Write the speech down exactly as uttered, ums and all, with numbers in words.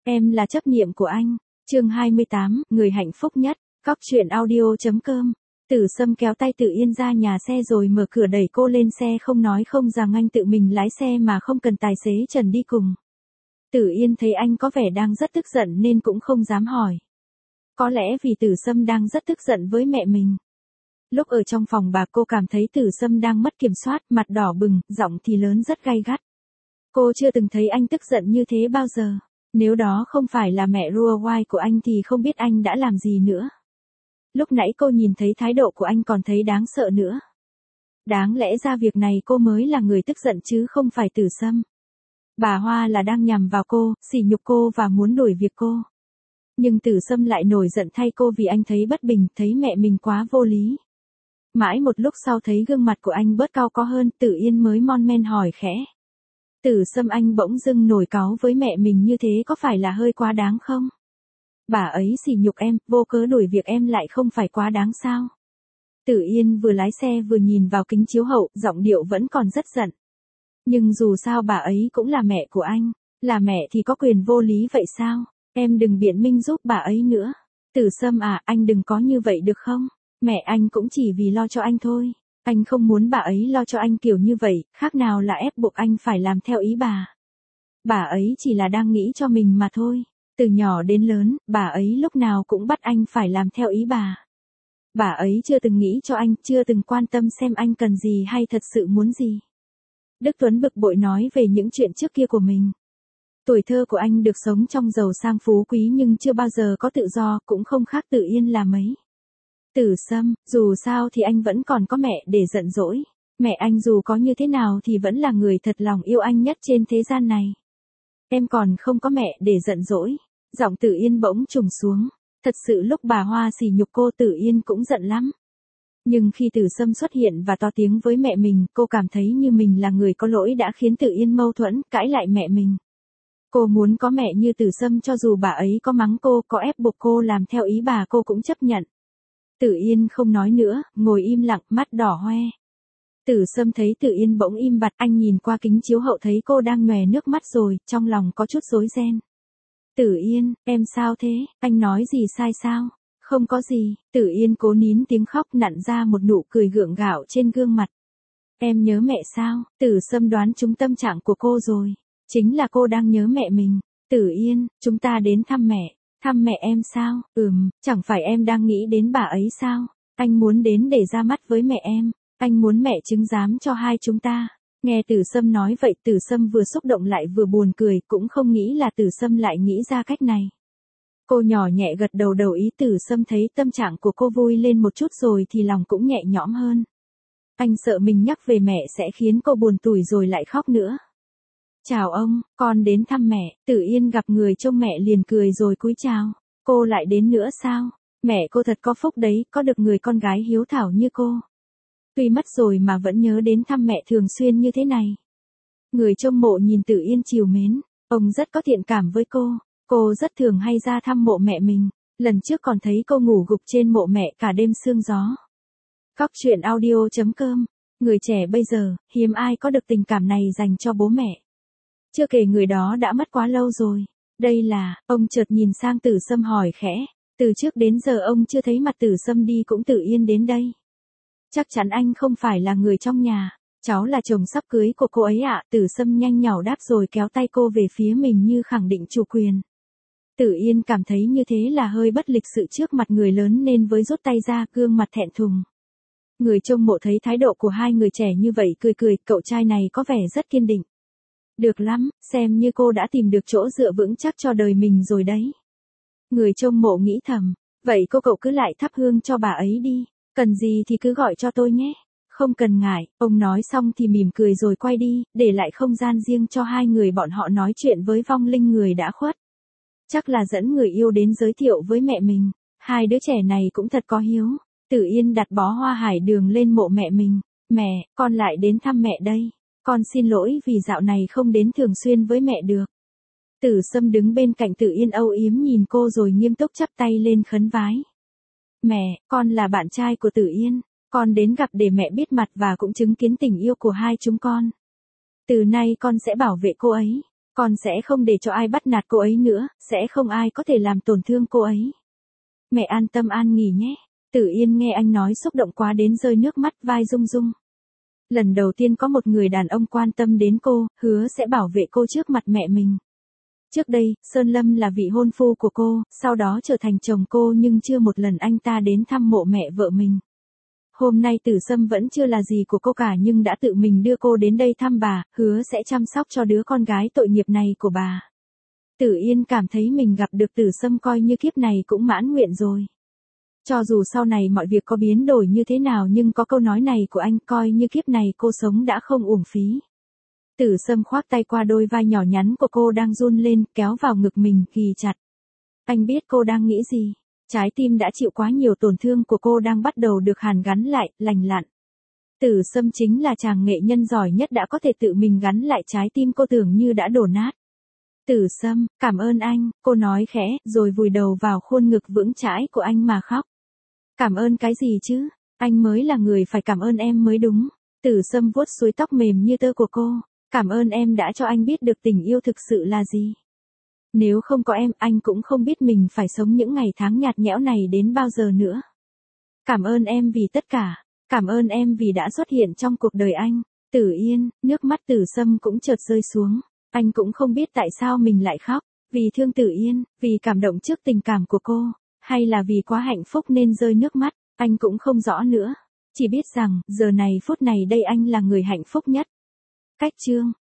Em là chấp niệm của anh. Chương hai mươi tám, người hạnh phúc nhất. Cóc truyện audio.com. Tử Sâm kéo tay Tử Yên ra nhà xe rồi mở cửa đẩy cô lên xe, không nói không rằng anh tự mình lái xe mà không cần tài xế Trần đi cùng. Tử Yên thấy anh có vẻ đang rất tức giận nên cũng không dám hỏi. Có lẽ vì Tử Sâm đang rất tức giận với mẹ mình. Lúc ở trong phòng bà, cô cảm thấy Tử Sâm đang mất kiểm soát, mặt đỏ bừng, giọng thì lớn rất gay gắt. Cô chưa từng thấy anh tức giận như thế bao giờ. Nếu đó không phải là mẹ rua oai của anh thì không biết anh đã làm gì nữa. Lúc nãy cô nhìn thấy thái độ của anh còn thấy đáng sợ nữa. Đáng lẽ ra việc này cô mới là người tức giận chứ không phải Tử Sâm. Bà Hoa là đang nhằm vào cô, sỉ nhục cô và muốn đuổi việc cô. Nhưng Tử Sâm lại nổi giận thay cô vì anh thấy bất bình, thấy mẹ mình quá vô lý. Mãi một lúc sau thấy gương mặt của anh bớt cau có hơn, Tử Yên mới mon men hỏi khẽ. Tử Sâm, anh bỗng dưng nổi cáu với mẹ mình như thế có phải là hơi quá đáng không? Bà ấy sỉ nhục em, vô cớ đuổi việc em lại không phải quá đáng sao? Tử Yên vừa lái xe vừa nhìn vào kính chiếu hậu, giọng điệu vẫn còn rất giận. Nhưng dù sao bà ấy cũng là mẹ của anh, là mẹ thì có quyền vô lý vậy sao? Em đừng biện minh giúp bà ấy nữa. Tử Sâm à, anh đừng có như vậy được không? Mẹ anh cũng chỉ vì lo cho anh thôi. Anh không muốn bà ấy lo cho anh kiểu như vậy, khác nào là ép buộc anh phải làm theo ý bà. Bà ấy chỉ là đang nghĩ cho mình mà thôi. Từ nhỏ đến lớn, bà ấy lúc nào cũng bắt anh phải làm theo ý bà. Bà ấy chưa từng nghĩ cho anh, chưa từng quan tâm xem anh cần gì hay thật sự muốn gì. Đức Tuấn bực bội nói về những chuyện trước kia của mình. Tuổi thơ của anh được sống trong giàu sang phú quý nhưng chưa bao giờ có tự do, cũng không khác Tử Yên là mấy. Tử Sâm, dù sao thì anh vẫn còn có mẹ để giận dỗi. Mẹ anh dù có như thế nào thì vẫn là người thật lòng yêu anh nhất trên thế gian này. Em còn không có mẹ để giận dỗi. Giọng Tử Yên bỗng trùng xuống. Thật sự lúc bà Hoa sỉ nhục cô, Tử Yên cũng giận lắm. Nhưng khi Tử Sâm xuất hiện và to tiếng với mẹ mình, cô cảm thấy như mình là người có lỗi đã khiến Tử Yên mâu thuẫn, cãi lại mẹ mình. Cô muốn có mẹ như Tử Sâm, cho dù bà ấy có mắng cô, có ép buộc cô làm theo ý bà, cô cũng chấp nhận. Tử Yên không nói nữa, ngồi im lặng, mắt đỏ hoe. Tử Sâm thấy Tử Yên bỗng im bặt, anh nhìn qua kính chiếu hậu thấy cô đang nhòe nước mắt rồi, trong lòng có chút rối ren. Tử Yên, em sao thế, anh nói gì sai sao? Không có gì. Tử Yên cố nín tiếng khóc, nặn ra một nụ cười gượng gạo trên gương mặt. Em nhớ mẹ sao? Tử Sâm đoán trúng tâm trạng của cô rồi. Chính là cô đang nhớ mẹ mình. Tử Yên, chúng ta đến thăm mẹ. Thăm mẹ em sao? Ừm, chẳng phải em đang nghĩ đến bà ấy sao? Anh muốn đến để ra mắt với mẹ em. Anh muốn mẹ chứng giám cho hai chúng ta. Nghe Tử Sâm nói vậy, Tử Sâm vừa xúc động lại vừa buồn cười, cũng không nghĩ là Tử Sâm lại nghĩ ra cách này. Cô nhỏ nhẹ gật đầu đầu ý. Tử Sâm thấy tâm trạng của cô vui lên một chút rồi thì lòng cũng nhẹ nhõm hơn. Anh sợ mình nhắc về mẹ sẽ khiến cô buồn tủi rồi lại khóc nữa. Chào ông, con đến thăm mẹ. Tử Yên gặp người trông mẹ liền cười rồi cúi chào. Cô lại đến nữa sao? Mẹ cô thật có phúc đấy, có được người con gái hiếu thảo như cô. Tuy mất rồi mà vẫn nhớ đến thăm mẹ thường xuyên như thế này. Người trông mộ nhìn Tử Yên trìu mến. Ông rất có thiện cảm với cô. Cô rất thường hay ra thăm mộ mẹ mình. Lần trước còn thấy cô ngủ gục trên mộ mẹ cả đêm sương gió. Cóc truyện audio.com. Người trẻ bây giờ, hiếm ai có được tình cảm này dành cho bố mẹ. Chưa kể người đó đã mất quá lâu rồi. Đây là, ông chợt nhìn sang Tử Sâm hỏi khẽ. Từ trước đến giờ ông chưa thấy mặt Tử Sâm đi cũng Tử Yên đến đây. Chắc chắn anh không phải là người trong nhà. Cháu là chồng sắp cưới của cô ấy ạ. Tử Sâm nhanh nhảu đáp rồi kéo tay cô về phía mình như khẳng định chủ quyền. Tử Yên cảm thấy như thế là hơi bất lịch sự trước mặt người lớn nên với rút tay ra, gương mặt thẹn thùng. Người trông mộ thấy thái độ của hai người trẻ như vậy cười cười, cậu trai này có vẻ rất kiên định. Được lắm, xem như cô đã tìm được chỗ dựa vững chắc cho đời mình rồi đấy. Người trông mộ nghĩ thầm, vậy cô cậu cứ lại thắp hương cho bà ấy đi, cần gì thì cứ gọi cho tôi nhé. Không cần ngại, ông nói xong thì mỉm cười rồi quay đi, để lại không gian riêng cho hai người bọn họ nói chuyện với vong linh người đã khuất. Chắc là dẫn người yêu đến giới thiệu với mẹ mình. Hai đứa trẻ này cũng thật có hiếu. Tử Yên đặt bó hoa hải đường lên mộ mẹ mình. Mẹ, con lại đến thăm mẹ đây. Con xin lỗi vì dạo này không đến thường xuyên với mẹ được. Tử Sâm đứng bên cạnh Tử Yên âu yếm nhìn cô rồi nghiêm túc chắp tay lên khấn vái. Mẹ, con là bạn trai của Tử Yên. Con đến gặp để mẹ biết mặt và cũng chứng kiến tình yêu của hai chúng con. Từ nay con sẽ bảo vệ cô ấy. Con sẽ không để cho ai bắt nạt cô ấy nữa, sẽ không ai có thể làm tổn thương cô ấy. Mẹ an tâm an nghỉ nhé. Tử Yên nghe anh nói xúc động quá đến rơi nước mắt, vai rung rung. Lần đầu tiên có một người đàn ông quan tâm đến cô, hứa sẽ bảo vệ cô trước mặt mẹ mình. Trước đây, Sơn Lâm là vị hôn phu của cô, sau đó trở thành chồng cô, nhưng chưa một lần anh ta đến thăm mộ mẹ vợ mình. Hôm nay Tử Sâm vẫn chưa là gì của cô cả nhưng đã tự mình đưa cô đến đây thăm bà, hứa sẽ chăm sóc cho đứa con gái tội nghiệp này của bà. Tử Yên cảm thấy mình gặp được Tử Sâm coi như kiếp này cũng mãn nguyện rồi. Cho dù sau này mọi việc có biến đổi như thế nào nhưng có câu nói này của anh, coi như kiếp này cô sống đã không uổng phí. Tử Sâm khoác tay qua đôi vai nhỏ nhắn của cô đang run lên, kéo vào ngực mình, ghì chặt. Anh biết cô đang nghĩ gì. Trái tim đã chịu quá nhiều tổn thương của cô đang bắt đầu được hàn gắn lại, lành lặn. Tử Sâm chính là chàng nghệ nhân giỏi nhất đã có thể tự mình gắn lại trái tim cô tưởng như đã đổ nát. Tử Sâm, cảm ơn anh, cô nói khẽ, rồi vùi đầu vào khuôn ngực vững chãi của anh mà khóc. Cảm ơn cái gì chứ, anh mới là người phải cảm ơn em mới đúng. Tử Sâm vuốt suối tóc mềm như tơ của cô. Cảm ơn em đã cho anh biết được tình yêu thực sự là gì. Nếu không có em, anh cũng không biết mình phải sống những ngày tháng nhạt nhẽo này đến bao giờ nữa. Cảm ơn em vì tất cả. Cảm ơn em vì đã xuất hiện trong cuộc đời anh. Tử Yên, nước mắt Tử Sâm cũng chợt rơi xuống. Anh cũng không biết tại sao mình lại khóc. Vì thương Tử Yên, vì cảm động trước tình cảm của cô, hay là vì quá hạnh phúc nên rơi nước mắt, anh cũng không rõ nữa. Chỉ biết rằng, giờ này phút này đây anh là người hạnh phúc nhất. Cách chương